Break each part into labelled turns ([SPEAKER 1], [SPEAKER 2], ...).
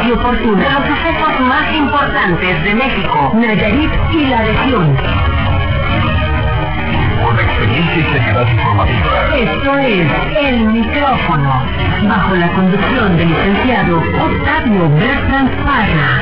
[SPEAKER 1] y oportuna de los sucesos más importantes de México, Nayarit y la región.
[SPEAKER 2] Con experiencia y seriedad informativa.
[SPEAKER 1] Esto es El Micrófono, bajo la conducción del licenciado Octavio Bertrand Parra.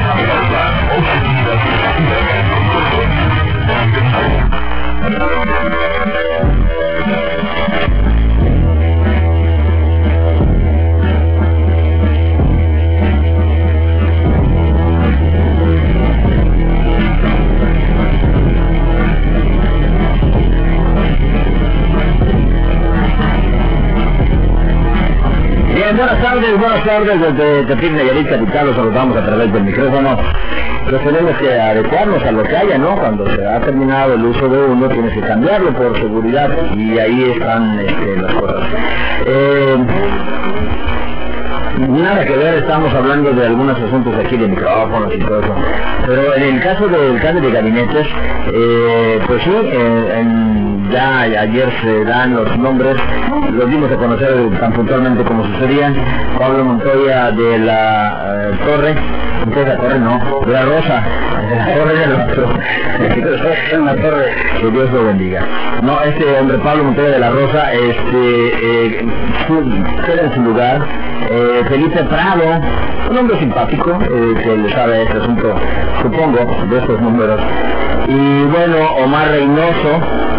[SPEAKER 3] Bien, buenas tardes desde Tepic, Nayarit, capital, los saludamos a través del micrófono. Pues tenemos que adecuarnos a lo que haya, ¿no? Cuando se ha terminado el uso de uno, tienes que cambiarlo por seguridad, y ahí están las cosas. Nada que ver, estamos hablando de algunos asuntos aquí de micrófonos y todo eso. Pero en el caso del cambio de gabinetes, pues sí, ya ayer se dan los nombres, los dimos a conocer tan puntualmente como sucedían. Pablo Montoya de la Torre, de la Torre no, de la Rosa, de la Torre del otro, en la Torre, que Dios lo bendiga. No, este hombre, Pablo Montoya de la Rosa, queda en su lugar. Felipe Prado, un hombre simpático, que le sabe este asunto, supongo, de estos números. Y bueno, Omar Reynoso,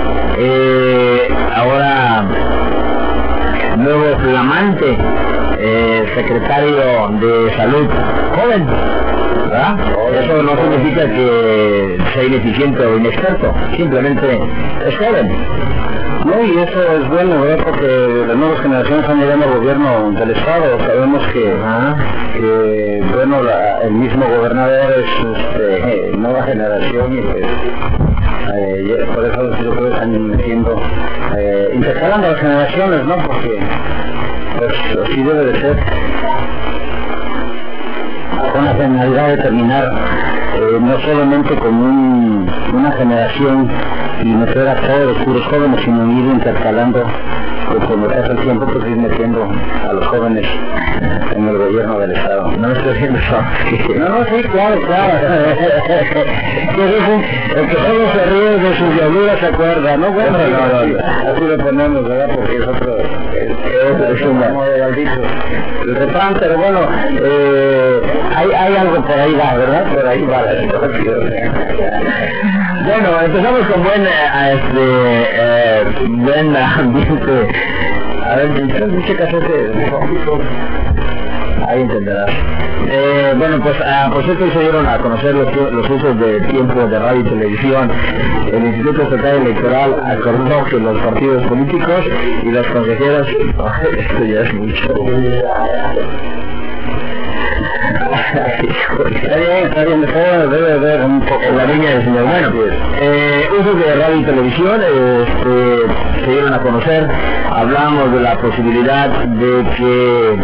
[SPEAKER 3] ahora nuevo flamante secretario de Salud, joven, ¿verdad? Eso no significa que sea ineficiente o inexperto, simplemente es joven.
[SPEAKER 4] No, y eso es bueno, ¿verdad? Porque las nuevas generaciones están llegando al gobierno del Estado. Sabemos que bueno, el mismo gobernador es nueva generación, y pues por eso yo creo que están metiendo, intercalando las generaciones, ¿no? Porque pues así debe de ser, con la finalidad de terminar no solamente con una generación y meter a todos los puros jóvenes, sino ir intercalando, pues como pasa el tiempo, pues ir metiendo a los jóvenes en el gobierno del Estado.
[SPEAKER 3] No estoy haciendo eso.
[SPEAKER 4] No, sí, claro. El que solo se ríe de sus diabluras se acuerda, ¿no? Bueno, no. Así lo ponemos, ¿verdad? Porque es otro, es un modo maldito. El refrán, pero bueno, hay algo por ahí va, ¿verdad? Por ahí va la situación.
[SPEAKER 3] Bueno, empezamos con buen ambiente. A ver, ¿qué caso ahí entenderás. Bueno, pues por cierto se dieron a conocer los usos de tiempo de radio y televisión. El Instituto Estatal Electoral acordó que los partidos políticos y los consejeros... esto ya es mucho. Está bien, debe haber un poco en la línea del señor. Bueno, usos de radio y televisión se dieron a conocer. Hablamos de la posibilidad de que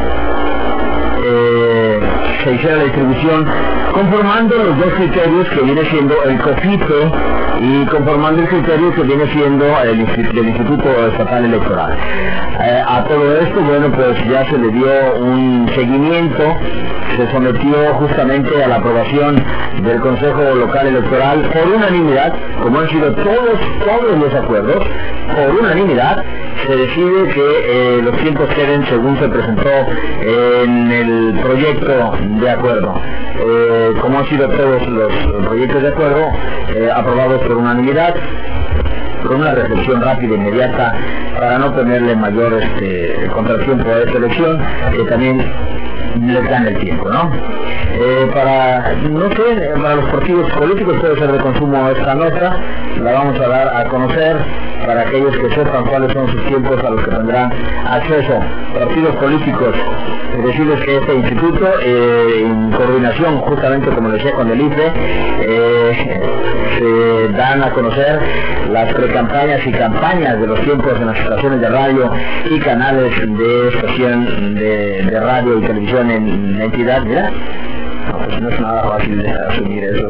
[SPEAKER 3] se hiciera la distribución conformando los dos criterios que viene siendo el COFITE y conformando el criterio que viene siendo del Instituto Estatal Electoral. A todo esto, bueno, pues ya se le dio un seguimiento, se sometió justamente a la aprobación del Consejo Local Electoral por unanimidad, como han sido todos los acuerdos, por unanimidad. Se decide que los tiempos queden según se presentó en el proyecto de acuerdo. Como han sido todos los proyectos de acuerdo aprobados por unanimidad, con una reflexión rápida e inmediata para no ponerle mayor contratiempo a esta elección, que también les dan el tiempo, ¿no? Para los partidos políticos puede ser de consumo esta nota, la vamos a dar a conocer para aquellos que sepan cuáles son sus tiempos a los que tendrán acceso. Partidos políticos, decirles que este instituto, en coordinación justamente como les decía con el IFE, se dan a conocer las precampañas y campañas de los tiempos en las estaciones de radio y canales de estación de radio y televisión en la entidad. Mira, no, pues no es nada fácil de asumir eso.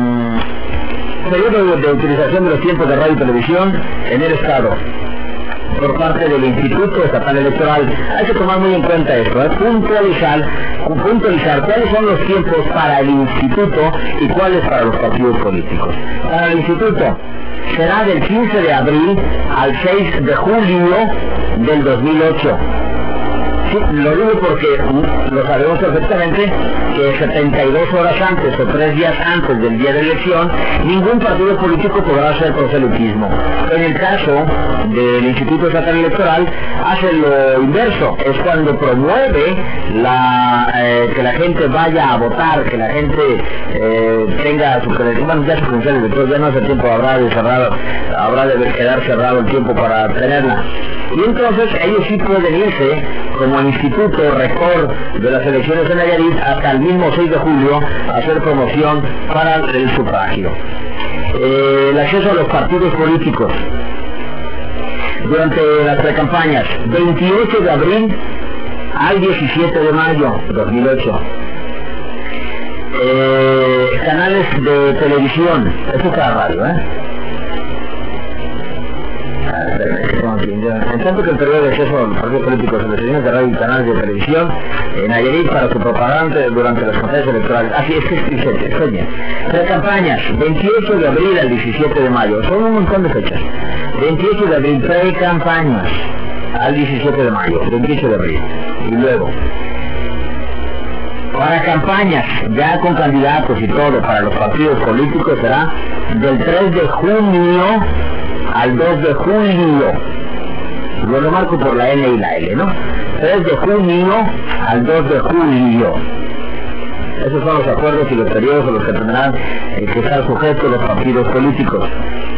[SPEAKER 3] Periodo de utilización de los tiempos de radio y televisión en el Estado. por parte del Instituto Estatal Electoral. Hay que tomar muy en cuenta esto, puntualizar cuáles son los tiempos para el Instituto y cuáles para los partidos políticos. Para el Instituto será del 15 de abril al 6 de julio del 2008. Sí, lo digo porque lo sabemos perfectamente que 72 horas antes o 3 días antes del día de elección, ningún partido político podrá hacer proselitismo. En el caso del Instituto Estatal Electoral, hace lo inverso, es cuando promueve que la gente vaya a votar, que la gente tenga su credencial, ya su credencial electoral, ya no hace tiempo, habrá de quedar cerrado el tiempo para tenerla. Y entonces ellos sí pueden irse como instituto rector de las elecciones de Nayarit hasta el mismo 6 de julio a hacer promoción para el sufragio. El acceso a los partidos políticos durante las precampañas, 28 de abril al 17 de mayo de 2008. Canales de televisión, esto es para radio, en tanto que el periodo de acceso a los partidos políticos en las sesiones de radio y canales de televisión en Nayarit para su propaganda durante las campañas electorales. Así es que es bien. Precampañas, 28 de abril al 17 de mayo. Son un montón de fechas. 28 de abril, precampañas al 17 de mayo. 28 de abril. Y luego, para campañas, ya con candidatos y todo, para los partidos políticos será del 3 de junio al 2 de julio. Lo marco por la N y la L, ¿no? 3 de junio al 2 de julio. Esos son los acuerdos y los periodos a los que tendrán que estar sujetos los partidos políticos.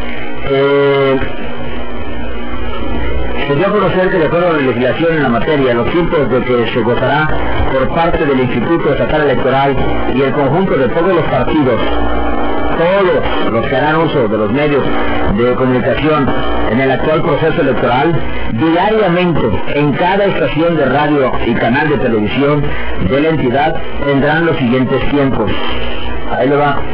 [SPEAKER 3] Se dio a conocer que de acuerdo a la legislación en la materia, los tiempos de que se gozará por parte del Instituto Estatal Electoral y el conjunto de todos los partidos, todos los que harán uso de los medios de comunicación en el actual proceso electoral, diariamente en cada estación de radio y canal de televisión de la entidad tendrán los siguientes tiempos. Ahí le va.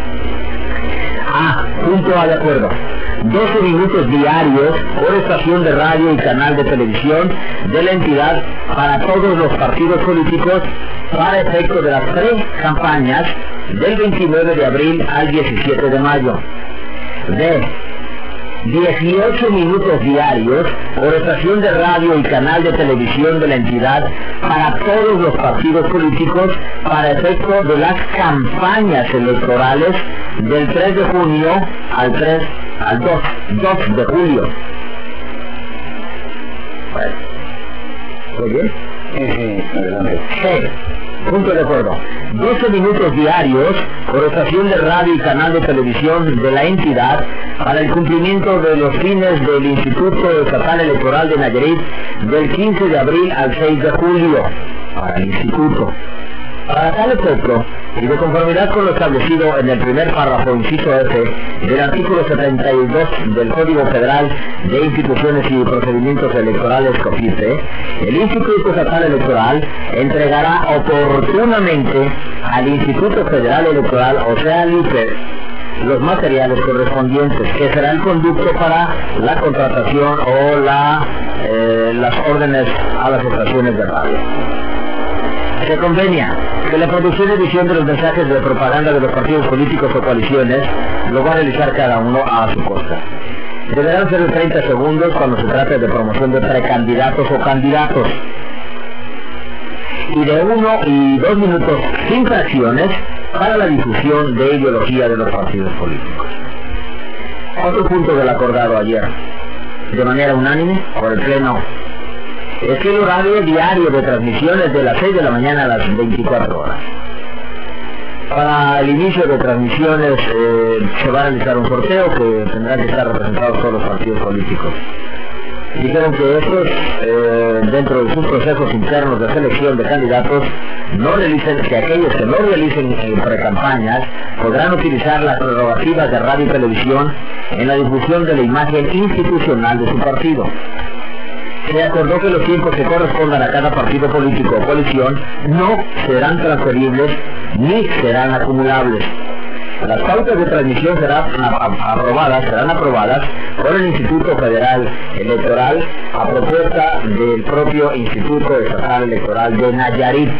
[SPEAKER 3] Punto A de acuerdo. 12 minutos diarios por estación de radio y canal de televisión de la entidad para todos los partidos políticos para efecto de las pre-campañas del 29 de abril al 17 de mayo. D. 18 minutos diarios por estación de radio y canal de televisión de la entidad para todos los partidos políticos para efecto de las campañas electorales del 3 de junio al 2 de julio. Bueno. ¿Muy bien? Adelante. C. Punto de acuerdo. 12 minutos diarios por estación de radio y canal de televisión de la entidad para el cumplimiento de los fines del Instituto Estatal Electoral de Nayarit del 15 de abril al 6 de julio. Para el Instituto. Para tal efecto, y de conformidad con lo establecido en el primer párrafo, inciso F, del artículo 72 del Código Federal de Instituciones y Procedimientos Electorales COFIPE, el Instituto Estatal Electoral entregará oportunamente al Instituto Federal Electoral, o sea, al IFE, los materiales correspondientes, que será el conducto para la contratación o las órdenes a las estaciones de radio. Se convenia que la producción y edición de los mensajes de propaganda de los partidos políticos o coaliciones lo va a realizar cada uno a su costa. Deberán ser de 30 segundos cuando se trate de promoción de precandidatos o candidatos, y de 1 y 2 minutos sin fracciones para la difusión de ideología de los partidos políticos. Otro punto del acordado ayer, de manera unánime por el Pleno, es que el horario diario de transmisiones de las 6 de la mañana a las 24 horas. Para el inicio de transmisiones se va a realizar un sorteo que tendrán que estar representados todos los partidos políticos. Dijeron que estos, dentro de sus procesos internos de selección de candidatos, que aquellos que no realicen precampañas podrán utilizar las prerrogativas de radio y televisión en la difusión de la imagen institucional de su partido. Se acordó que los tiempos que correspondan a cada partido político o coalición no serán transferibles ni serán acumulables. Las pautas de transmisión serán aprobadas por el Instituto Federal Electoral a propuesta del propio Instituto Estatal Electoral de Nayarit.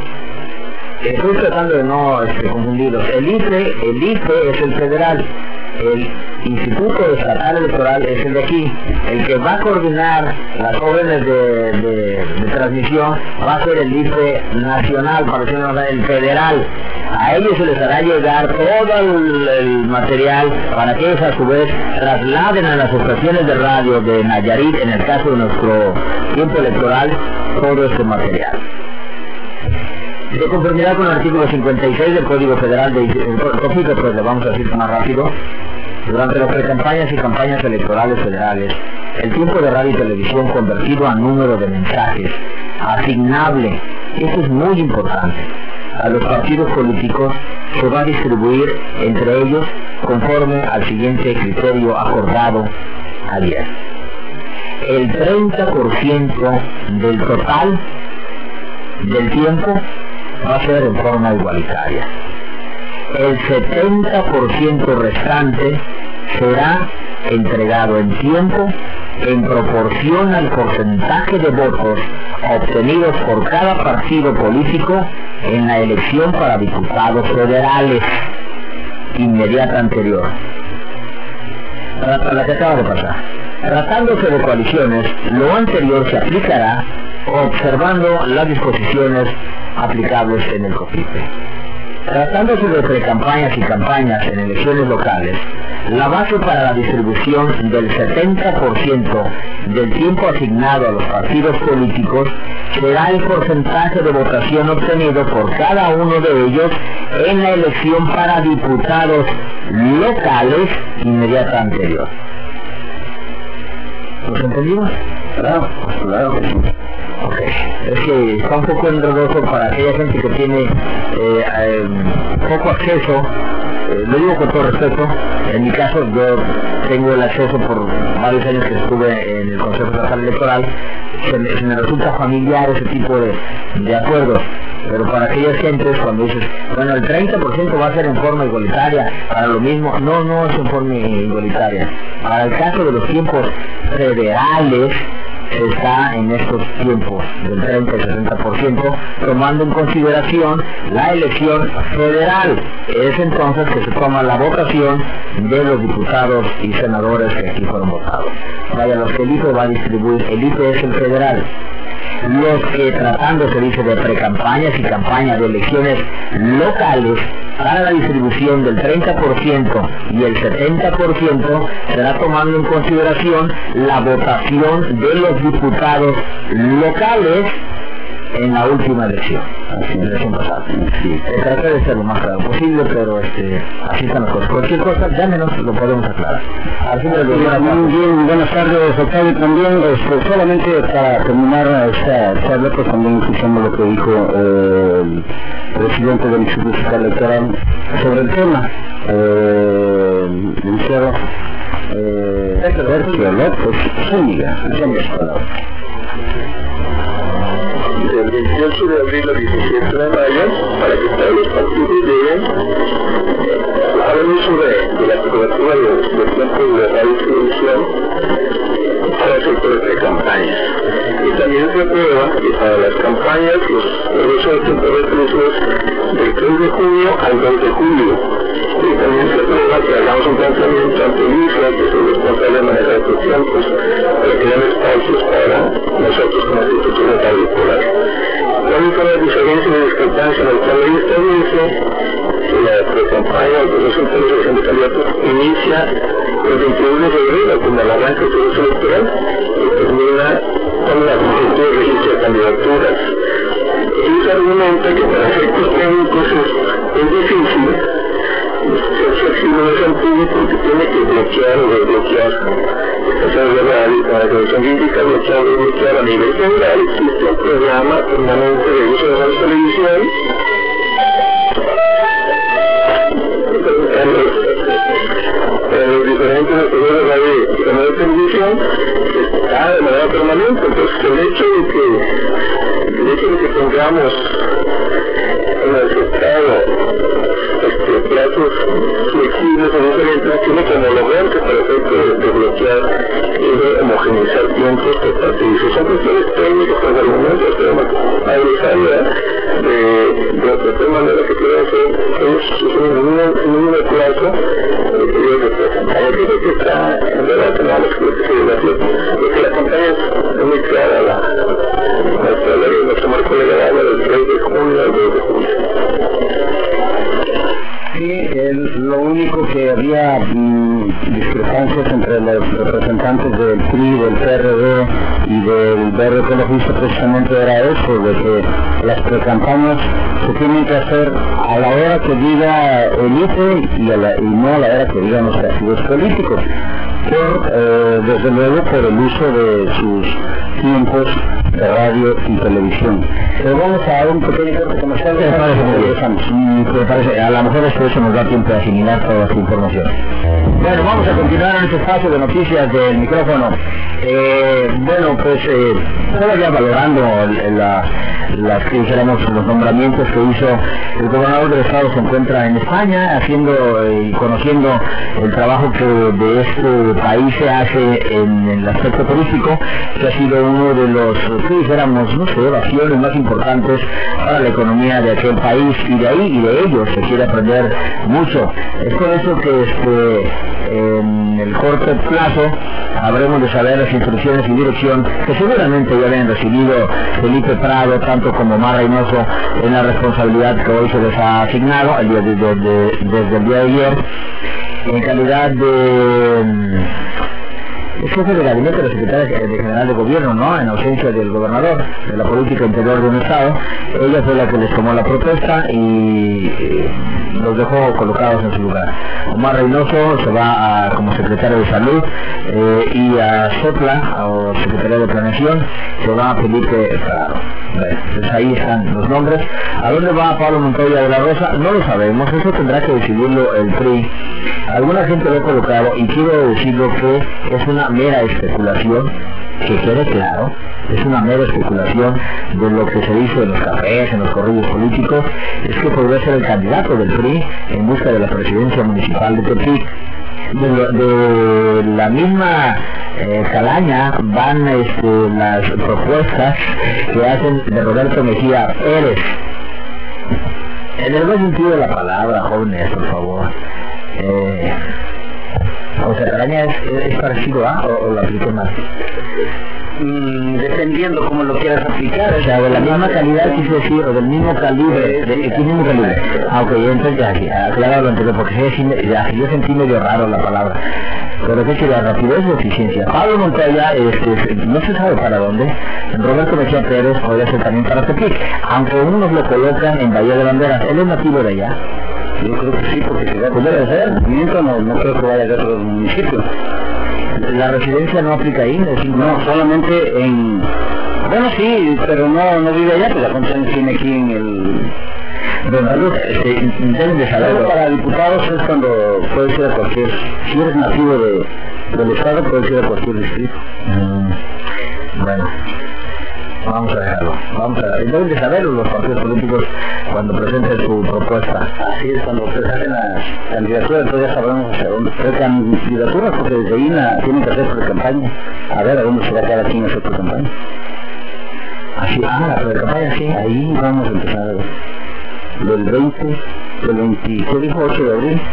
[SPEAKER 3] Estoy tratando de no confundirlos. El IFE es el federal, el Instituto Estatal Electoral es el de aquí. El que va a coordinar las órdenes de transmisión va a ser el IFE nacional, para decirlo el federal. A ellos se les hará llegar todo el material para que ellos a su vez trasladen a las estaciones de radio de Nayarit, en el caso de nuestro tiempo electoral, todo este material. De conformidad con el artículo 56 del Código Federal de COFIPE, pues le vamos a decir más rápido, durante las precampañas y campañas electorales federales, el tiempo de radio y televisión convertido a número de mensajes, asignable, esto es muy importante, a los partidos políticos se va a distribuir entre ellos conforme al siguiente criterio acordado ayer. El 30% del total del tiempo va a ser en forma igualitaria. El 70% restante será entregado en tiempo en proporción al porcentaje de votos obtenidos por cada partido político en la elección para diputados federales inmediata anterior. La que acaba de pasar. Tratándose de coaliciones, lo anterior se aplicará observando las disposiciones aplicables en el COFIPE. Tratándose de precampañas y campañas en elecciones locales, la base para la distribución del 70% del tiempo asignado a los partidos políticos será el porcentaje de votación obtenido por cada uno de ellos en la elección para diputados locales inmediata anterior. ¿Nos entendimos?
[SPEAKER 4] Claro que sí.
[SPEAKER 3] Ok, es que está un poco enredoso para aquella gente que tiene poco acceso, lo digo con todo respeto, en mi caso yo tengo el acceso por varios años que estuve en el Consejo Estatal Electoral, se me resulta familiar ese tipo de acuerdos, pero para aquellas gentes cuando dices, bueno, el 30% va a ser en forma igualitaria, para lo mismo, no es en forma igualitaria. Para el caso de los tiempos federales, está en estos tiempos del 30 y 60%, tomando en consideración la elección federal. Es entonces que se toma la votación de los diputados y senadores que aquí fueron votados. Vaya, los que el IFE va a distribuir, el IFE es el federal. Los que tratándose, dice, de precampañas y campañas de elecciones locales, para la distribución del 30% y el 70% será tomando en consideración la votación de los diputados locales en la última elección, en la elección pasada. Sí, traté de ser lo más claro posible, pero así están las cosas. Cualquier cosa, llámenos, lo podemos aclarar. Así me lo digo.
[SPEAKER 4] Bien, buenas tardes, Octavio. También, solamente para terminar esta charla, pues también escuchamos lo que dijo el presidente del Instituto Estatal Electoral sobre el tema. Licenciado Sergio López Zúñiga.
[SPEAKER 5] Del 28 de abril al 17 de mayo, para que todos los partidos lleguen al uso de la cobertura de tiempos de radio y televisión para el sector de campañas. Y también se aprueba que para las campañas los usos de tiempos de televisión del 3 de junio al 2 de julio. Y también se aprueba que hagamos un planteamiento ante el IFE, que es el responsable de manejar estos tiempos, para que den espacios para nosotros como Instituto Estatal Electoral. También con la diferencia de discrepancia en el cual la ley establece que la pre-campaña o proceso de selección de candidatos inicia el 21 de febrero con el arranque del proceso electoral y termina con la solicitud de registro de candidaturas. Ellos argumentan que para efectos técnicos es difícil si no es el público que tiene que bloquear o desbloquear esa verdad, y para que se indica bloquear o desbloquear a nivel general existe un programa permanente de uso de la televisión en los diferentes sectores de radio y canales de televisión está de manera permanente. Entonces el hecho de que tengamos han aceptado plazos flexibles en diferentes tiene como homologantes para efecto de bloquear y de homogeneizar tiempos por parte de son cuestiones técnicas, pues al momento tenemos a de tal manera que puedan ser en un plazo a lo que está en relación a las cosas porque la campaña es muy clara nuestra ley, nuestro marco legal del 3 de junio al 2 de julio.
[SPEAKER 4] Sí, lo único que había discrepancias entre los representantes del PRI, del PRD y del Verde Ecologista precisamente era eso, de que las precampañas se tienen que hacer a la hora que diga el IFE y no a la hora que digan los partidos políticos, desde luego por el uso de sus tiempos de radio y televisión. Pero vamos a dar un pequeño corte comercial.
[SPEAKER 3] Me parece, a lo mejor eso nos da tiempo de asimilar toda esta información. Bueno, vamos a continuar en este espacio de noticias del micrófono. Todavía valorando las que dijéramos los nombramientos que hizo el gobernador del estado, se encuentra en España haciendo y conociendo el trabajo que de este país se hace en el aspecto turístico, que ha sido uno de los, que dijéramos, no sé, ovaciones más importantes para la economía de aquel país, y de ahí y de ellos se quiere aprender mucho. Es por eso que en el corto plazo habremos de saber las instrucciones y dirección que seguramente ya habían recibido Felipe Prado, tanto como Omar Reynoso, en la responsabilidad que hoy se les ha asignado desde el día de ayer, en calidad de jefe de gabinete de la Secretaria General de Gobierno, ¿no? En ausencia del gobernador, de la política interior de un estado. Ella fue la que les tomó la protesta y los dejó colocados en su lugar. Omar Reynoso se va como secretario de Salud y a Sotla, o secretario de Planeación, se va a Felipe Prado. Pues ahí están los nombres. ¿A dónde va Pablo Montoya de la Rosa? No lo sabemos, eso tendrá que decidirlo el PRI. Alguna gente lo ha colocado, y quiero decirlo que es una mera especulación, que quede claro, es una mera especulación de lo que se dice en los cafés, en los corrillos políticos, es que podría ser el candidato del PRI en busca de la presidencia municipal de Tepic. De la misma calaña van las propuestas que hacen de Roberto Mejía Pérez. En el buen sentido de la palabra, jóvenes, por favor. O sea, calaña es parecido a, o lo aplico más.
[SPEAKER 4] Dependiendo cómo lo quieras aplicar,
[SPEAKER 3] o sea, de la misma calidad, quise decir, o del mismo calibre, del mismo calibre. Ok, entonces ya, aclarado lo anterior, porque yo sentí medio raro la palabra. Pero ¿qué sería? Rapidez y eficiencia. Pablo Montoya, no se sabe para dónde. Roberto Mejía Pérez podría ser también para Tepic, aunque unos lo colocan en Bahía de Banderas. ¿Él es nativo de allá?
[SPEAKER 4] Yo creo que sí, porque si puede ser, mientras no creo que vaya de otro municipio.
[SPEAKER 3] ¿La residencia no aplica ahí?
[SPEAKER 4] No, solamente en... Bueno, sí, pero no vive allá, pues la Concepción tiene aquí en el...
[SPEAKER 3] Deben de saberlo.
[SPEAKER 4] Para diputados es cuando puede ser a cualquier... Si eres nativo del estado, puede ser a cualquier distrito.
[SPEAKER 3] Bueno, vamos a dejarlo. Deben de saberlo los partidos políticos cuando presenten su propuesta.
[SPEAKER 4] Así es, cuando presenten las candidaturas, entonces ya sabremos hacia dónde. Pero candidaturas, porque desde ahí tienen que hacer pre-campaña. A ver a dónde se va a cada quien a hacer pre-campaña.
[SPEAKER 3] Así, la pre-campaña, sí. Ahí
[SPEAKER 4] vamos a empezar a ver. Del 20, del 20, ¿qué dijo? 8 de abril.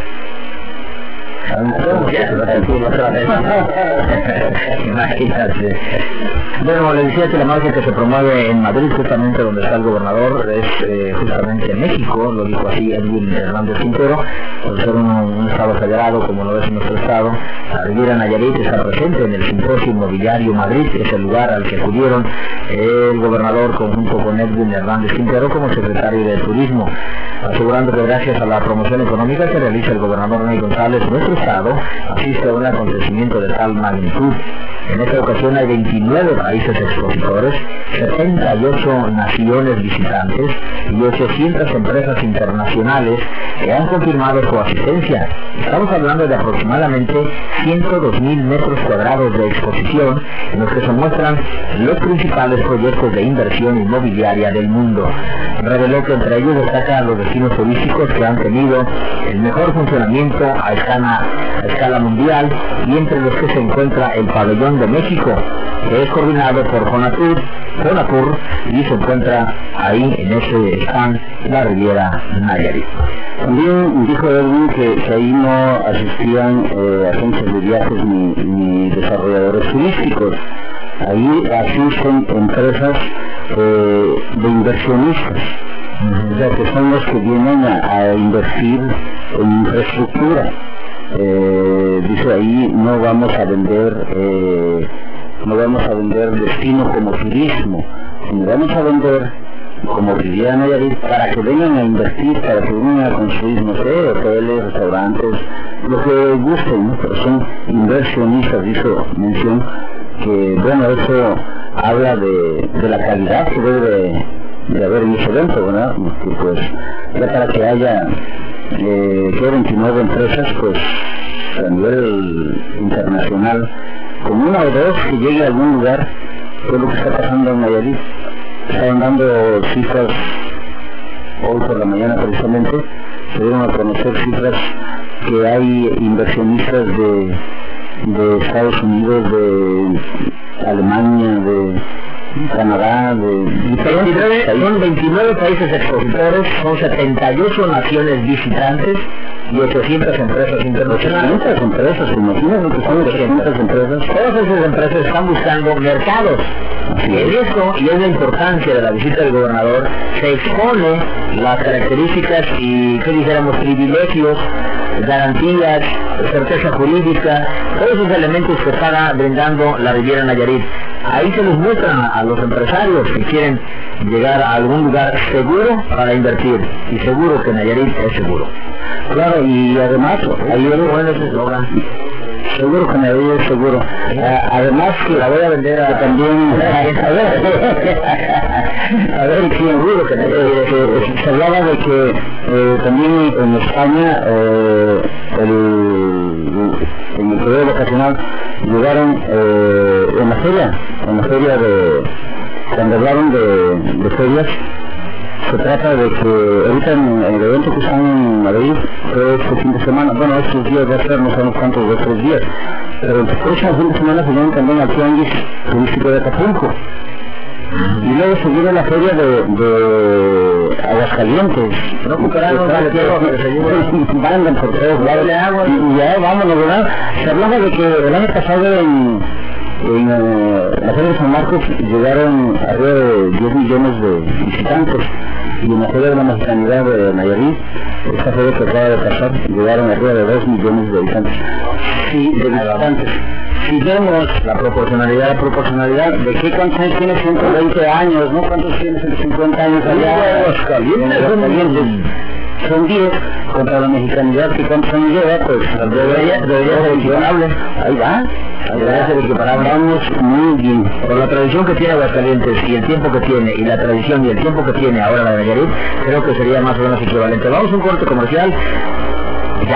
[SPEAKER 3] Imagínate. Bueno, le decía que la marcha que se promueve en Madrid, justamente donde está el gobernador, es justamente en México, lo dijo así Edwin Hernández Quintero, por ser un estado federado como lo es nuestro estado. La Riviera Nayarit está presente en el Simposio Inmobiliario Madrid, que es el lugar al que acudieron. El gobernador, conjunto con Edwin Hernández Quintero como secretario de Turismo. Bueno, les decía que la marcha que se promueve en Madrid, justamente donde está el gobernador, es justamente en México, lo dijo así Edwin Hernández Quintero, por ser un estado federado como lo es nuestro estado. La Riviera Nayarit está presente en el Simposio Inmobiliario Madrid, que es el lugar al que acudieron. El gobernador, conjunto con Edwin Hernández Quintero como secretario de Turismo. asegurando que gracias a la promoción económica que realiza el gobernador Ney González, nuestro estado asiste a un acontecimiento de tal magnitud. En esta ocasión hay 29 países expositores, 78 naciones visitantes y 800 empresas internacionales que han confirmado su asistencia. Estamos hablando de aproximadamente 102.000 metros cuadrados de exposición en los que se muestran los principales proyectos de inversión inmobiliaria del mundo. Reveló que entre ellos destacan los destinos turísticos que han tenido el mejor funcionamiento a escala mundial, y entre los que se encuentra el Pabellón de México, que es coordinado por Fonatur, y se encuentra ahí en ese stand la Riviera Nayarit.
[SPEAKER 4] También dijo Edwin que ahí no asistían agencias de viajes ni desarrolladores turísticos. Ahí asisten empresas de inversionistas, o sea, que son los que vienen a invertir en infraestructura. Dice ahí no vamos a vender destino como turismo, sino vamos a vender como Riviera Nayarit para que vengan a invertir, para que vengan a construir, no sé, hoteles, restaurantes, lo que gusten, ¿no? Pero son inversionistas, hizo mención que, bueno, eso habla de la calidad que debe de haber en ese evento, ¿verdad? Que pues, ya para que haya 29 empresas, pues, a nivel internacional, con una o dos que llegue a algún lugar, que es lo que está pasando en Nayarit. Estaban dando cifras hoy por la mañana precisamente, se dieron a conocer cifras que hay inversionistas de Estados Unidos, de Alemania, de Canadá,
[SPEAKER 3] son 29 países expositores, son 78 naciones visitantes y 800 empresas internacionales.
[SPEAKER 4] 800 empresas, imagínate que son 800 empresas.
[SPEAKER 3] Todas esas empresas están buscando mercados. Y en esto, y es la importancia de la visita del gobernador, se expone las características y, ¿qué dijéramos?, privilegios, garantías, certeza jurídica, todos esos elementos que está brindando la Riviera Nayarit. Ahí se les muestran a los empresarios que quieren llegar a algún lugar seguro para invertir, y seguro que Nayarit es seguro.
[SPEAKER 4] Claro, y además, ahí bueno ese eslogan. Seguro que Nayarit es seguro. Además que la voy a vender a también. A ver, sí, seguro que se hablaba de que también en España en el periodo vacacional llegaron en la feria de, cuando hablaron de ferias, se trata de que ahorita en el evento que están en Madrid, este fin de semana, bueno, estos días va a ser no sabemos cuántos, 2 o 3 días, pero el próximo fin de semana se vienen también al Tianguis turístico de Acapulco. Y luego se viene la feria de Aguascalientes, no ocuparán bandan por todos lados, y ya vámonos, ¿verdad? Se hablaba de que el año pasado en la feria de San Marcos llegaron arriba de 10 millones de visitantes, y en la feria de la Mexicanidad de Nayarit, esta feria que acaba de pasar, llegaron arriba de 2 millones de habitantes. Sí, de visitantes. Si vemos la proporcionalidad, de qué cuántos años tiene 120 años, ¿no? ¿Cuántos tiene 150 años allá? Son 10 contra la mexicanidad, que cuántos años lleva, pues debería ser equiparable. Ahí va, debería ser equiparable. Vamos muy bien.
[SPEAKER 3] Por la tradición que tiene Aguascalientes y el tiempo que tiene, y la tradición y el tiempo que tiene ahora la de Nayarit, creo que sería más o menos equivalente. Vamos a un corte comercial. Ya.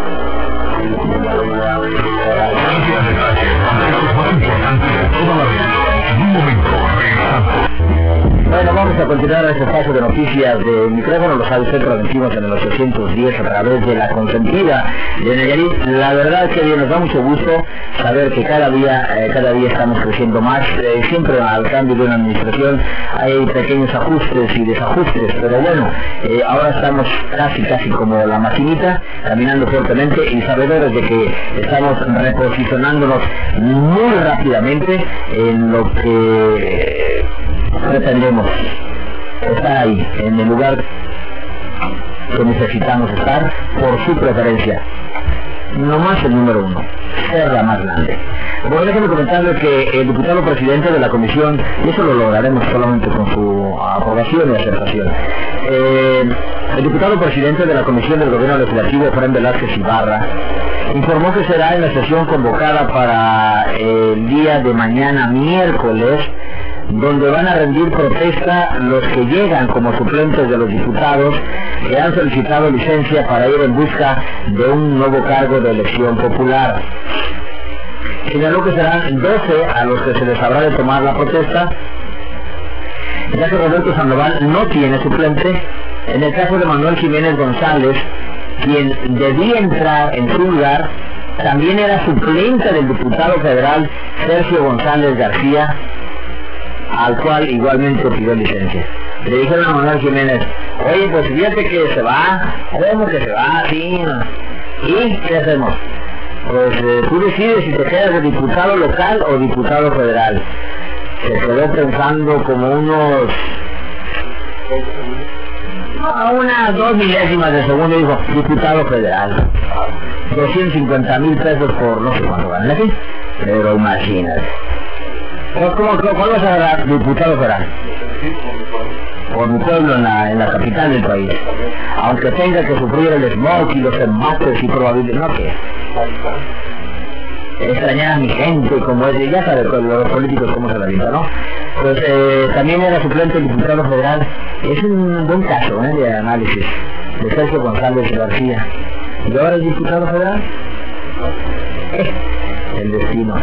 [SPEAKER 3] Bueno, vamos a continuar este espacio de noticias de micrófono, los avisos transmitimos en el 810 a través de la consentida de Nayarit. La verdad es que nos da mucho gusto saber que cada día estamos creciendo más. Siempre al cambio de una administración hay pequeños ajustes y desajustes, pero bueno, ahora estamos casi como la maquinita, caminando fuertemente y sabedores de que estamos reposicionándonos muy rápidamente en lo que pretendemos estar ahí, en el lugar que necesitamos estar por su preferencia. nomás el número 1, ser la más grande. Bueno, déjame comentarle que el diputado presidente de la comisión, y eso lo lograremos solamente con su aprobación y aceptación, el diputado presidente de la comisión del gobierno legislativo, Efraín Velázquez Ibarra, informó que será en la sesión convocada para el día de mañana, miércoles, donde van a rendir protesta los que llegan como suplentes de los diputados que han solicitado licencia para ir en busca de un nuevo cargo de elección popular. Señaló que serán 12 a los que se les habrá de tomar la protesta, ya que Roberto Sandoval no tiene suplente. En el caso de Manuel Jiménez González, quien debía entrar en su lugar, también era suplente del diputado federal Sergio González García, al cual igualmente pidió licencia. Le dijeron a Manuel Jiménez, oye, pues fíjate que se va, ¿cómo que se va? Sí. ¿Y qué hacemos? Pues tú decides si te quedas de diputado local o diputado federal. Se quedó pensando como unas 2 milésimas de segundo y dijo, diputado federal. 250,000 pesos por no sé cuánto ganan aquí, pero imagínate. ¿Cuál vas a ganar? Diputado federal. Por mi pueblo en la capital del país. Aunque tenga que sufrir el smog y los embates y probabilidades, no que extrañar a mi gente, como es, ya sabes con los políticos cómo se la pinta, ¿no? Pues también era suplente el diputado federal. Es un buen caso de análisis de Sergio González García. ¿Y ahora el diputado federal? El destino.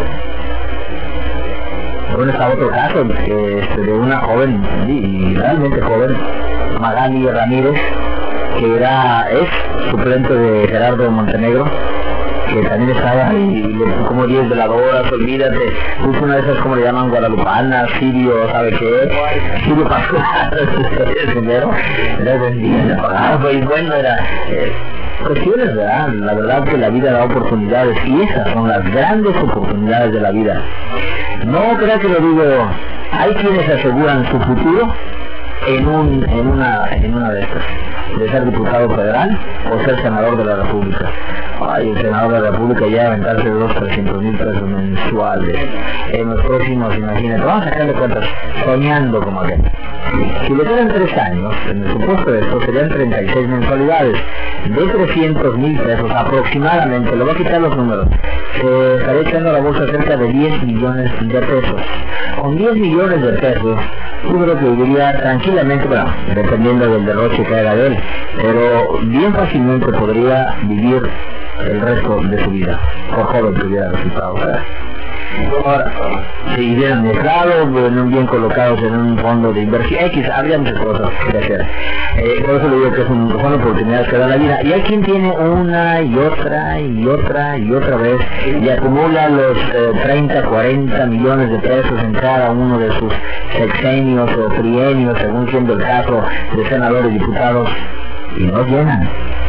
[SPEAKER 3] Bueno, está otro caso de una joven, y realmente joven, Magali Ramírez, que es suplente de Gerardo Montenegro, que también estaba ahí como 10 veladoras, olvídate, puso una de esas, como le llaman, guadalupanas, Sirio, ¿sabe qué? Sirio Pascual, el primero, era vendido, y bueno, era cuestiones, ¿verdad? La verdad que la vida da oportunidades, y esas son las grandes oportunidades de la vida. No creo que lo digo, hay quienes aseguran su futuro en una de estas, de ser diputado federal o ser senador de la República. Ay, el senador de la República ya aventarse 300,000 pesos mensuales en los próximos, imagínate, vamos a sacarle cuentas, soñando como aquel. Si le quedan 3 años, en el supuesto de esto serían 36 mensualidades de 300,000 pesos aproximadamente, le voy a quitar los números, se estaría echando a la bolsa cerca de 10 millones de pesos. Con 10 millones de pesos, yo creo que viviría tranquilamente, bueno, dependiendo del derroche que haga de él, pero bien fácilmente podría vivir el resto de su vida, por joven que hubiera resultado. Ahora, si hubieran mezclado, bien colocados en un fondo de inversión X, habría muchas cosas que hacer. Por eso le digo que son oportunidades que da la vida. Y hay quien tiene una y otra vez y acumula los 30, 40 millones de pesos en cada uno de sus sexenios o trienios, según siendo el caso de senadores y diputados, y no llenan.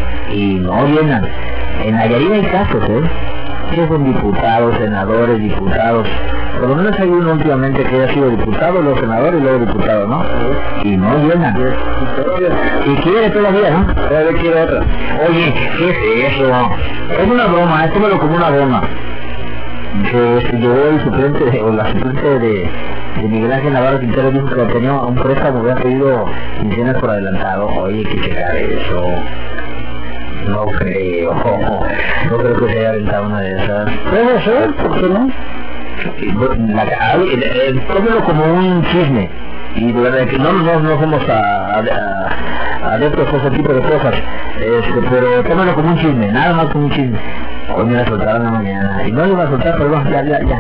[SPEAKER 3] En Nayarit hay casos, que son diputados, senadores, diputados. Por lo menos hay uno últimamente que ha sido diputado, luego senador y luego diputado, ¿no? Y no llena. Y quiere todavía, ¿no? Todavía quiere otra. Oye, ¿qué es eso? Es una broma, tómalo como una broma. Que llegó el suplente, o la suplente de Miguel Ángel Navarro Quintero, dijo que tenía un préstamo, había pedido quincenas por adelantado. Oye, ¿qué checar eso? No creo que se haya aventado una de esas. Puede ser, ¿por qué no? Tómelo como un chisme, y de verdad que no somos adeptos a ese tipo de cosas, pero tómelo como un chisme, nada más como un chisme. Hoy me la soltaron en la mañana, y no le va a soltar, pero bueno,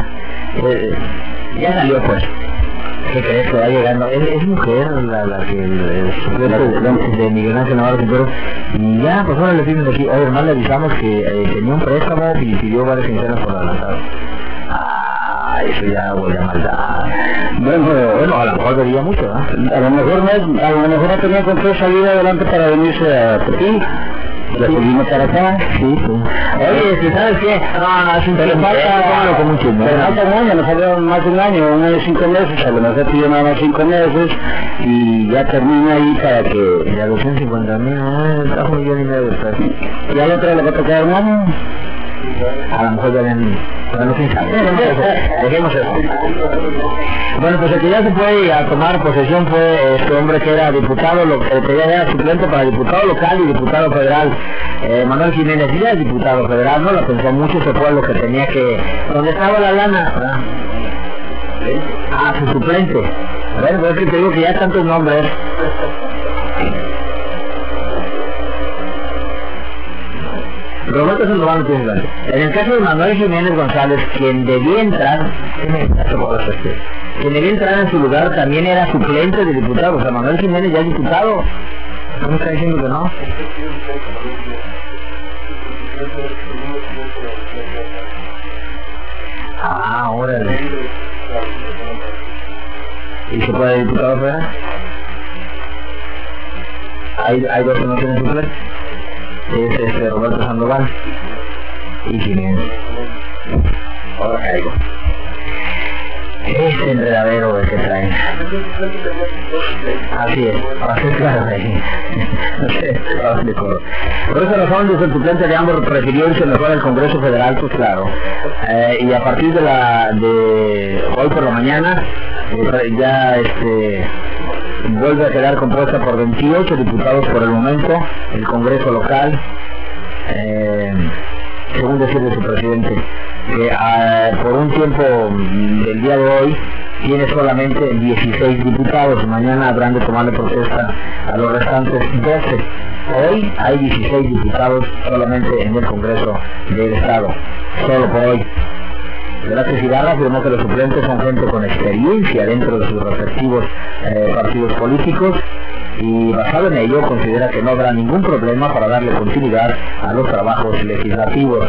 [SPEAKER 3] ya salió pues. ¿Qué crees que va llegando? Es mujer la que el suplente de Miguel Ángel Navarro Quintero, y ya, pues ahora le piden aquí, oye, hermano, le avisamos que tenía un préstamo y pidió varias quincenas por adelantado. Eso ya huele a maldad. Bueno, a lo mejor vería mucho, ¿no? A lo mejor no tenía con qué salir adelante para venirse a Petit. ¿La subimos para acá? Sí. Oye, ¿sabes qué? No, es un tiempo, como un chisme. Pero falta un año, nos salió más de un año 5 meses, a lo mejor pidió nada más 5 meses, y ya termina ahí para que... Ya 250,000, está 1,5 millones de pesos. ¿Ya la otra le va a tocar un año? A lo mejor ya ven, bueno, quién sabe. Dejemos eso. Bueno, pues el que ya se fue a tomar posesión fue este hombre que era diputado, que ya era suplente para diputado local y diputado federal, Manuel Jiménez. Ya es diputado federal, no la pensó mucho, se fue a lo que tenía que... ¿Dónde estaba la lana? ¿Verdad? Ah, su suplente. A ver, pues es que te digo que ya tantos nombres. Roberto Sandoval tiene delante. En el caso de Manuel Jiménez González, quien debía entrar en su lugar también era suplente de diputado. O sea, Manuel Jiménez ya es diputado. ¿No me está diciendo que no? Ah, órale. ¿Y se puede diputado federal? Hay dos que no tienen suplente. Es Roberto Sandoval y Jiménez. Ahora caigo. Este enredadero que traen. Así es, así es, claro, ahí. No sé, de coro. Por esa razón, desde el suplente de ambos prefirió irse mejor al Congreso Federal, pues claro. Y a partir de hoy por la mañana, ya vuelve a quedar compuesta por 28 diputados por el momento, el Congreso local, según decir de su presidente, que por un tiempo del día de hoy tiene solamente 16 diputados, mañana habrán de tomarle protesta a los restantes 12. Hoy hay 16 diputados solamente en el Congreso del Estado, solo por hoy. Velázquez Ibarra afirmó que los suplentes son gente con experiencia dentro de sus respectivos partidos políticos y basado en ello considera que no habrá ningún problema para darle continuidad a los trabajos legislativos.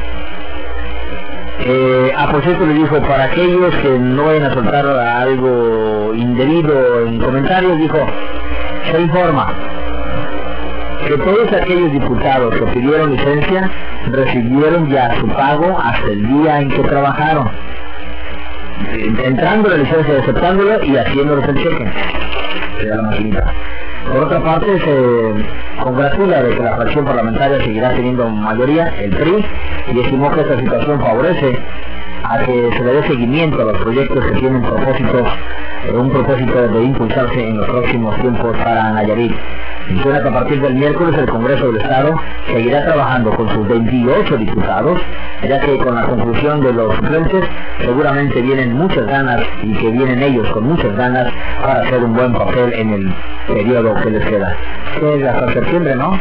[SPEAKER 3] Por cierto, le dijo, para aquellos que no vayan a soltar algo indebido en comentarios, dijo, se informa que todos aquellos diputados que pidieron licencia recibieron ya su pago hasta el día en que trabajaron, entrando la licencia, aceptándolo y haciéndoles el cheque de la maquinita. Por otra parte, se congratula de que la fracción parlamentaria seguirá teniendo mayoría, el PRI, y estimó que esta situación favorece a que se le dé seguimiento a los proyectos que tienen un propósito de impulsarse en los próximos tiempos para Nayarit. Menciona que a partir del miércoles el Congreso del Estado seguirá trabajando con sus 28 diputados, ya que con la conclusión de los suplentes seguramente vienen muchas ganas y que vienen ellos con muchas ganas para hacer un buen papel en el periodo que les queda. Que es hasta septiembre, ¿no?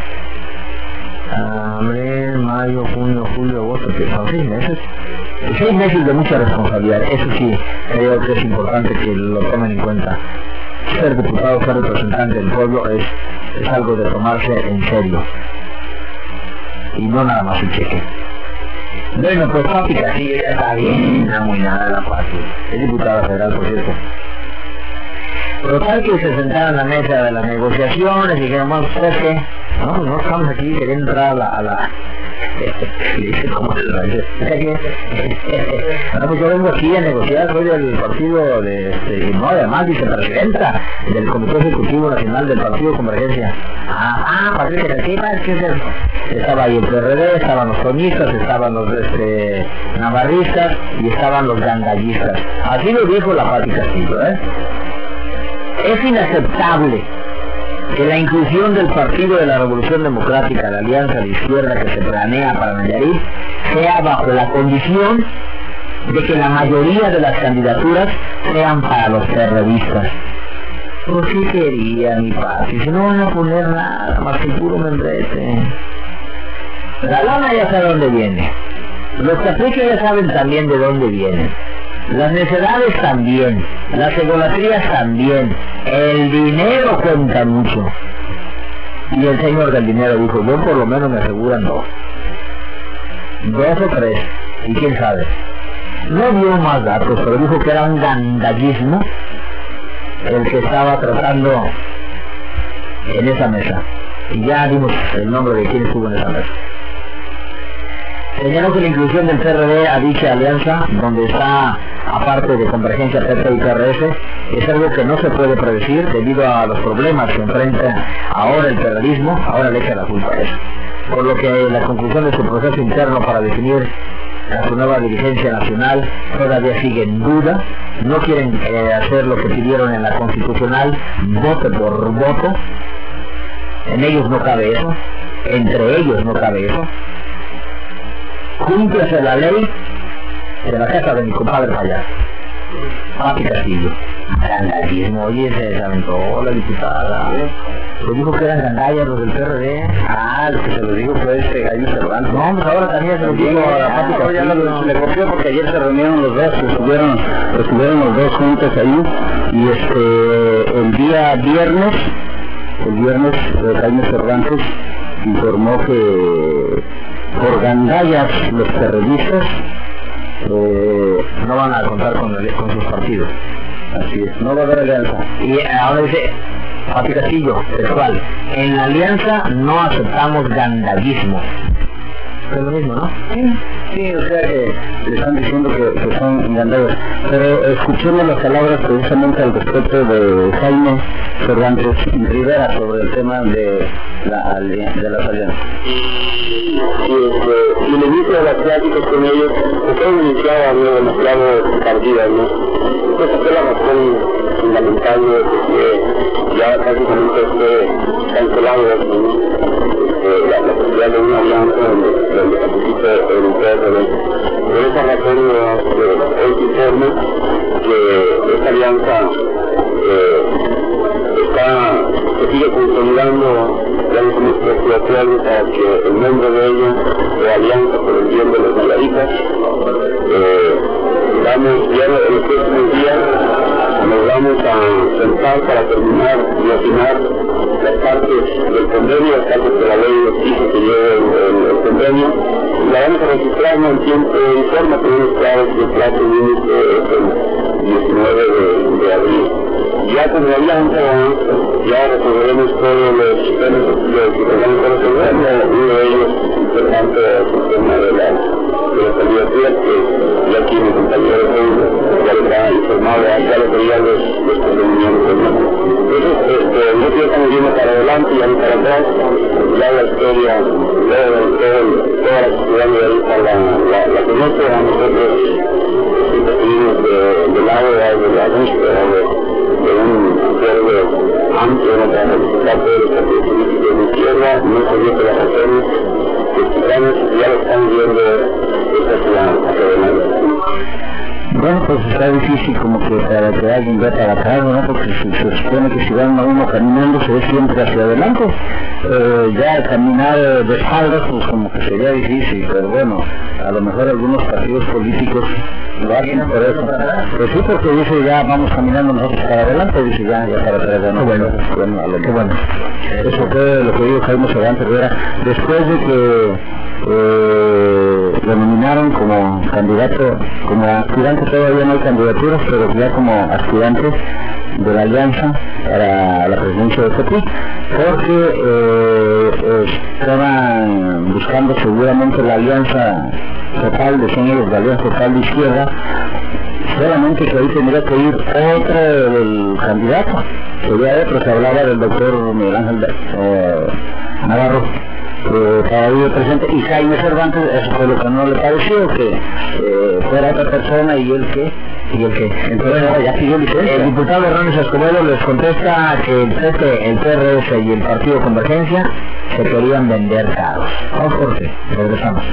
[SPEAKER 3] Abril, mayo, junio, julio, agosto, que son 6 meses. 6 meses de mucha responsabilidad, eso sí, creo que es importante que lo tomen en cuenta. Ser diputado, ser representante del pueblo es algo de tomarse en serio y no nada más un cheque. Bueno, pues Papi Castillo ya está bien amuinada la Papi, es diputada federal, por cierto. Total que se sentaron a la mesa de las negociaciones y dijeron, bueno, ¿ustedes qué? No estamos aquí queriendo entrar a la... ¿Cómo se lo dice? Bueno, pues yo vengo aquí a negociar, soy del partido no, además vicepresidenta del Comité Ejecutivo Nacional del Partido Convergencia. Patricia, ¿qué es eso? Estaba ahí el PRD, estaban los coñistas, estaban los navarristas y estaban los gangallistas. Así lo dijo la Pati Castillo, Es inaceptable que la inclusión del Partido de la Revolución Democrática, la alianza de izquierda que se planea para Nayarit, sea bajo la condición de que la mayoría de las candidaturas sean para los terroristas. ¿Por qué quería mi Pati? Si no van a poner nada más que puro membrete. La lana ya sabe dónde viene. Los caprichos ya saben también de dónde vienen. Las necedades también, las egolatrías también, el dinero cuenta mucho. Y el señor del dinero dijo, yo por lo menos me aseguran 2 o 3, y quién sabe. No dio más datos, pero dijo que era un gandallismo el que estaba tratando en esa mesa. Y ya dimos el nombre de quién estuvo en esa mesa. Señaló que la inclusión del PRD a dicha alianza, donde está, aparte de Convergencia, PP y PRS, es algo que no se puede predecir debido a los problemas que enfrenta ahora el terrorismo, ahora le echa la culpa a eso. por lo que la conclusión de su proceso interno para definir a su nueva dirigencia nacional todavía sigue en duda. No quieren hacer lo que pidieron en la constitucional, voto por voto. En ellos no cabe eso, entre ellos no cabe eso. Cúmplese la ley de la casa de mi compadre Payaso, Pati Castillo. Gandallismo, oye, se aventó la diputada. Se dijo que eran gandallas los del PRD.
[SPEAKER 4] Lo que se lo dijo fue Jaime Cervantes.
[SPEAKER 3] No, pues ahora también se lo digo a Pati Castillo.
[SPEAKER 4] Se le copió porque ayer se reunieron los dos, estuvieron los dos juntos ahí, y el día viernes, Jaime Cervantes informó que por gandallas los terroristas
[SPEAKER 3] no van a contar con sus partidos.
[SPEAKER 4] Así es, no va a haber alianza.
[SPEAKER 3] Y ahora dice Pati Castillo, textual, en la alianza no aceptamos gandallismo. Es lo mismo, ¿no?
[SPEAKER 4] Sí, o sea que le están diciendo que son gandallas. Pero escuchemos las palabras precisamente al respecto de Jaime Cervantes Rivera sobre el tema de las alianzas.
[SPEAKER 5] Y el inicio de las pláticas con ellos, se fueron iniciadas demasiado tardidas, ¿no? Esa fue la razón fundamental de que ya casi fue cancelado la posibilidad de una alianza donde participe el PRD. Por esa razón hoy informe que esta alianza se sigue consolidando nuestro acuerdo para que el nombre de ella sea Alianza por el Bien de los Maladitas. Ya en los próximos días nos vamos a sentar para terminar y afinar las partes del convenio, las partes de la ley de justicia que lleva el convenio. La vamos a registrar en tiempo y forma, tenemos claro que el plazo límite es el 19 de abril. Ya con la alianza ya resolveremos todos los sistemas que tenemos que resolver, uno de ellos importante es el tema de las candidaturas, que ya aquí mi compañero ya lo ha informado, ya lo veía los procedimientos. Entonces, no quiero estamos viendo para adelante y no para atrás, ya la historia, toda la sociedad la conoce, a nosotros estuvimos del lado de la búsqueda de un acuerdo amplio en la parte de los partidos políticos de izquierda, no se dio por las razones que explicamos, ya lo están viendo esta ciudad hacia adelante.
[SPEAKER 4] Bueno, pues está difícil como que para que alguien vea para atrás, ¿no? Porque se supone que si van a uno caminando se ve siempre hacia adelante. Ya caminar de espaldas pues como que sería difícil, pero bueno, a lo mejor algunos partidos políticos lo hacen por eso. Pues sí, porque dice ya vamos caminando nosotros para adelante, dice ya para atrás, ya no. Bueno, eso fue lo que dijo Jaime Cervantes Rivera, después de que lo nominaron como candidato, como aspirante, todavía no hay candidaturas, pero ya como aspirante de la alianza para la presidencia de Tepic, porque estaban buscando seguramente la alianza total, decían ellos, la alianza total de izquierda, solamente que ahí tendría que ir otro del candidato, sería otro, se hablaba del doctor Miguel Ángel Navarro, estaba ahí presente, y Jaime Cervantes, eso fue lo que no le pareció, que fuera otra persona y el que entonces ya pidió licencia.
[SPEAKER 3] El diputado Hernán Escobedo les contesta que el PP, el PRS y el Partido Convergencia se querían vender caros. Vamos corte, regresamos.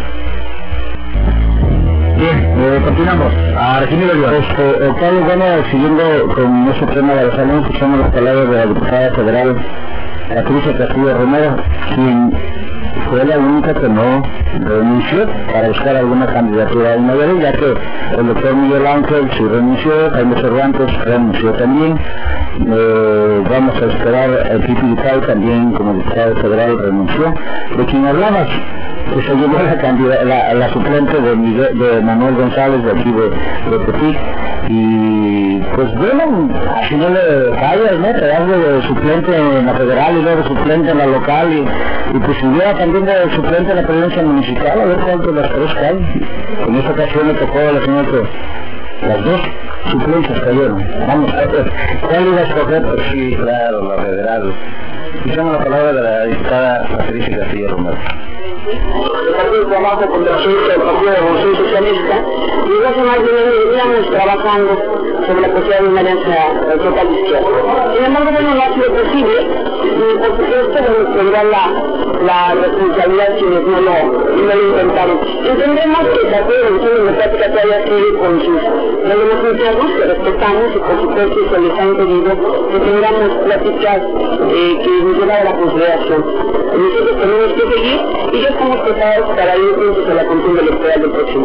[SPEAKER 3] Bien, continuamos. A recibir el
[SPEAKER 4] Octavio, bueno, siguiendo con ese tema de la salud, escuchamos las palabras de la diputada federal Patricia Castillo Romero, quien fue la única que no renunció para buscar alguna candidatura a una vez, ya que el doctor Miguel Ángel sí renunció, Jaime Cervantes renunció también. Vamos a esperar el Pipi Vitao también como diputado federal renunció. De quien hablabas, que se llevó la suplente de Manuel González de aquí de Tepic, y pues bueno, si no le fallas, ¿no? Te das de suplente en la federal y luego suplente en la local y pues si hubiera también de suplente en la presidencia municipal, a ver cuánto las tres caen. En esta ocasión me tocó a la señora que las dos suplencias cayeron. Vamos a ver, ¿cuál iba a escoger? Pues sí, claro, la federal. Escuchamos la palabra de la diputada Patricia Castillo Romero.
[SPEAKER 1] el Partido de Trabajo contra el Partido de Revolución Socialista, y desde hace más de un año veníamos trabajando sobre la posibilidad de una alianza total de izquierda. Sin embargo, bueno, no ha sido posible, y por supuesto debemos cobrar la responsabilidad quienes no lo intentaron. Entendemos que el Partido de Revolución Democrática todavía sigue con sus problemas internos, que respetamos, y por supuesto se les ha impedido que tengamos pláticas que nos llevan a la consideración. Nosotros tenemos que seguir y ya estamos preparados para ir juntos a la contienda electoral del próximo.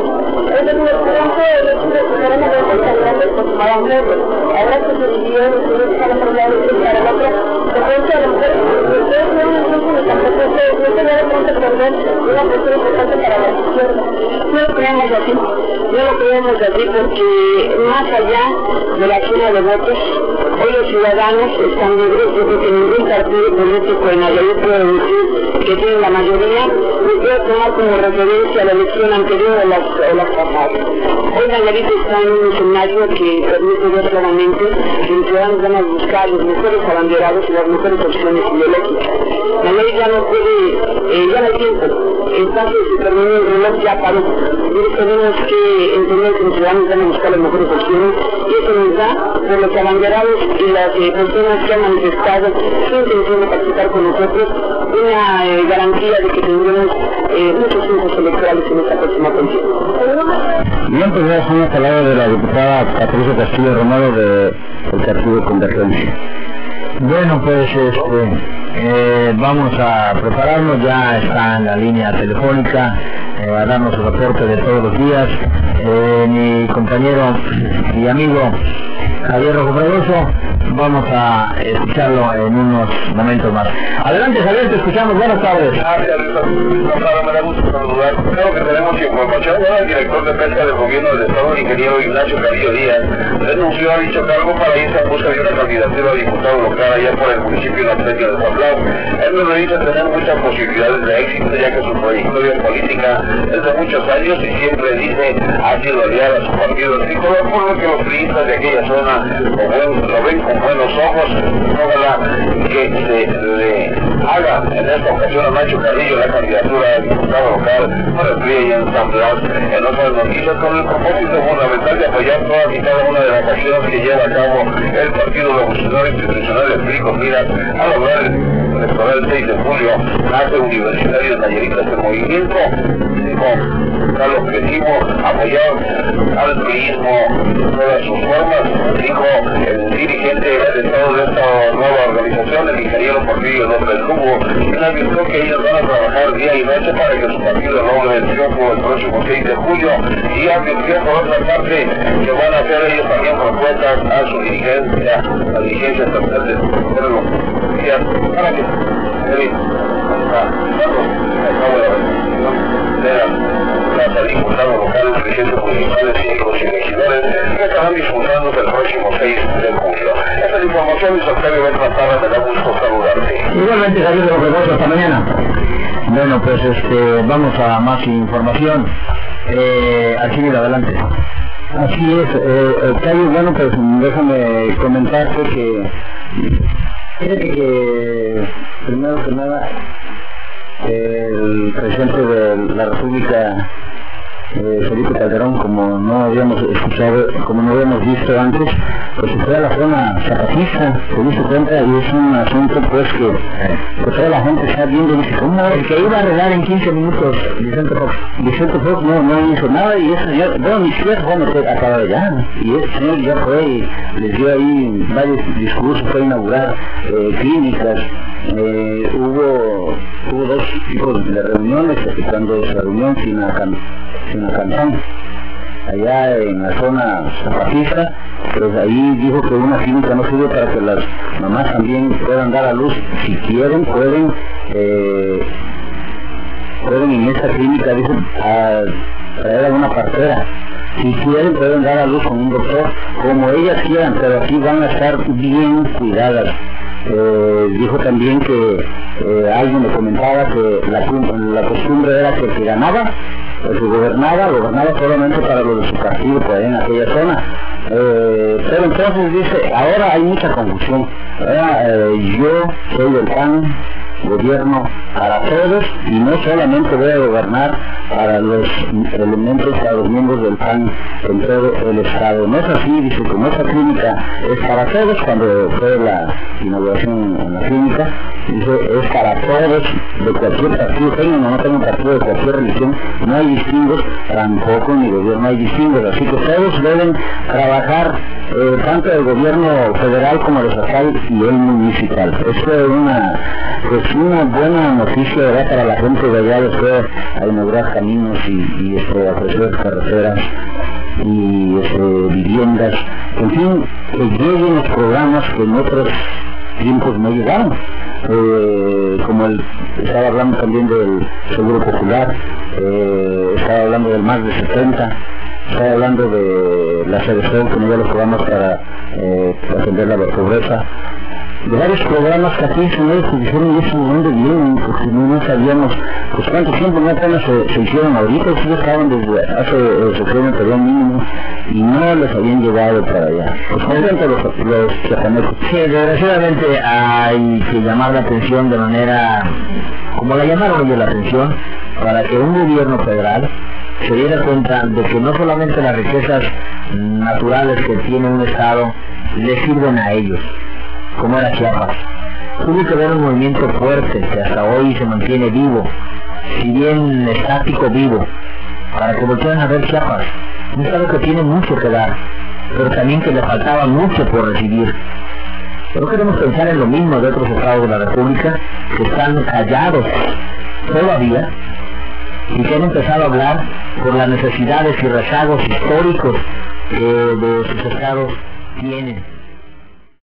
[SPEAKER 1] Ahora que se dividió, nosotros estamos hablando de para la otra. Entonces, a lo mejor, ustedes no nos no se debe pronto perder una cuestión importante para la izquierda. No lo creemos así. No lo creemos así porque más allá de la suma de votos, hoy los ciudadanos están libres. Yo creo que ningún partido político en Nayarit puede decir que tiene la mayoría, y puede tomar como referencia a la elección anterior o las pasadas. Hoy Nayarit está en un escenario que permite ver claramente que los ciudadanos van a buscar los mejores abanderados y las mejores opciones ideológicas. Nayarit ya no puede, ya no hay tiempo. En caso de que termine el reloj ya paró. Y tenemos que entender que los ciudadanos van a buscar las mejores opciones, y eso nos da por los abanderados y las personas que han manifestado su intención de participar con nosotros una garantía de que tendremos muchos triunfos electorales en esta próxima contienda.
[SPEAKER 3] Bien, pues ya son las palabras de la diputada Patricia Castillo Romero del Partido Convergencia. Bueno, pues vamos a prepararnos, ya está en la línea telefónica a darnos el reporte de todos los días mi compañero y amigo Javier Rojo Fregoso. Vamos a escucharlo en unos momentos más. Adelante, Javier, te escuchamos. Buenas tardes.
[SPEAKER 5] Gracias, me da gusto saludar. Creo que tenemos información. El director de pesca del gobierno del Estado, el ingeniero Ignacio Carrillo Díaz, renunció a dicho cargo para irse en busca de una candidatura a diputado local allá por el municipio norteño de San Blas. Él nos dice tener muchas posibilidades de éxito, ya que su trayectoria política es de muchos años y siempre dice ha sido aliada a su partido tricolor, por lo que los priistas de aquella zona lo ven con buenos ojos. Ojalá que se le haga en esta ocasión a Nacho Carrillo la candidatura a diputado local para el PRI en San Blas. En otras noticias, con el propósito fundamental de apoyar todas y cada una de las acciones que lleva a cabo el Partido Revolucionario Institucional del PRI con miras a lograr el electoral el 6 de julio, nace Universitario de Nayarit el movimiento con tal objetivo apoyar al priismo de todas sus formas, dijo el dirigente del Estado de esta nueva organización, el ingeniero Porfirio López Lugo, quien advirtió que ellos van a trabajar día y noche para que su partido logre el triunfo el próximo 6 de julio, y advirtió por otra parte que van a hacer ellos también propuestas a su dirigencia, la dirigencia estatal del pueblo, para que las diputados locales, dirigentes municipales y los regidores que estarán disfrutándose el próximo 6 de julio. Esta es la información de Octavio Bentratada, me da gusto saludarte.
[SPEAKER 3] Igualmente, Javier Rojo, hasta mañana. Bueno, pues vamos a más información. Archivio, adelante.
[SPEAKER 4] Así es, Octavio, bueno, pues déjame comentarte que primero que nada el presidente de la República, Felipe Calderón, como no habíamos escuchado, como no habíamos visto antes, pues se fue a la zona zapatista, se dio cuenta, y es un asunto pues que toda la gente está viendo y dice, ¿cómo?
[SPEAKER 3] El que iba a arreglar en 15 minutos, Vicente Fox
[SPEAKER 4] no hizo nada, y eso ya, bueno, ni siquiera fue a meter a cada allá, y ese señor ya fue y les dio ahí varios discursos, fue a inaugurar clínicas, hubo dos tipos de reuniones, cuando se reunió sin cantón, allá en la zona zapatista, pues ahí dijo que una clínica no sirve para que las mamás también puedan dar a luz, si quieren, pueden en esta clínica, dice, traer a una partera, si quieren pueden dar a luz con un doctor, como ellas quieran, pero aquí van a estar bien cuidadas. Dijo también que alguien me comentaba que la costumbre era que el que ganaba, el que gobernaba solamente para los de su partido, pues en aquella zona. Pero entonces dice, ahora hay mucha confusión. Ahora yo soy del PAN, gobierno para todos y no solamente voy a gobernar para los elementos, para los miembros del PAN en todo el estado. No es así, dice, como esa clínica es para todos, cuando fue la inauguración en la clínica, dice, es para todos, de cualquier partido, tengan o no tengan partido, de cualquier religión, no hay distingos, tampoco en mi gobierno hay distingos, así que todos deben trabajar, tanto el gobierno federal como el estatal y el municipal. Esto es una buena noticia, ¿verdad?, para la gente de allá, después a inaugurar caminos y ofrecer carreteras y viviendas, en fin, que lleguen los programas que en otros tiempos no llegaron, como estaba hablando también del Seguro Popular, estaba hablando del más de 70, estaba hablando de la CDC, que no había los programas para atender la pobreza, de varios programas que aquí se hicieron y eso de dónde vienen, porque no sabíamos pues cuánto tiempo, no apenas se hicieron ahorita, ustedes estaban desde hace sexenio el periodo mínimo y no les habían llegado para allá. Pues cuéntate los chapanecos.
[SPEAKER 3] Sí, desgraciadamente hay que llamar la atención de manera, como la llamaron ellos la atención, para que un gobierno federal se diera cuenta de que no solamente las riquezas naturales que tiene un estado le sirven a ellos, como era Chiapas. Tuvo que haber un movimiento fuerte que hasta hoy se mantiene vivo, si bien estático, vivo, para que volvieran a ver Chiapas, un estado que tiene mucho que dar, pero también que le faltaba mucho por recibir. No queremos pensar en lo mismo de otros estados de la República que están callados todavía y que han empezado a hablar por las necesidades y rezagos históricos que de sus estados tienen.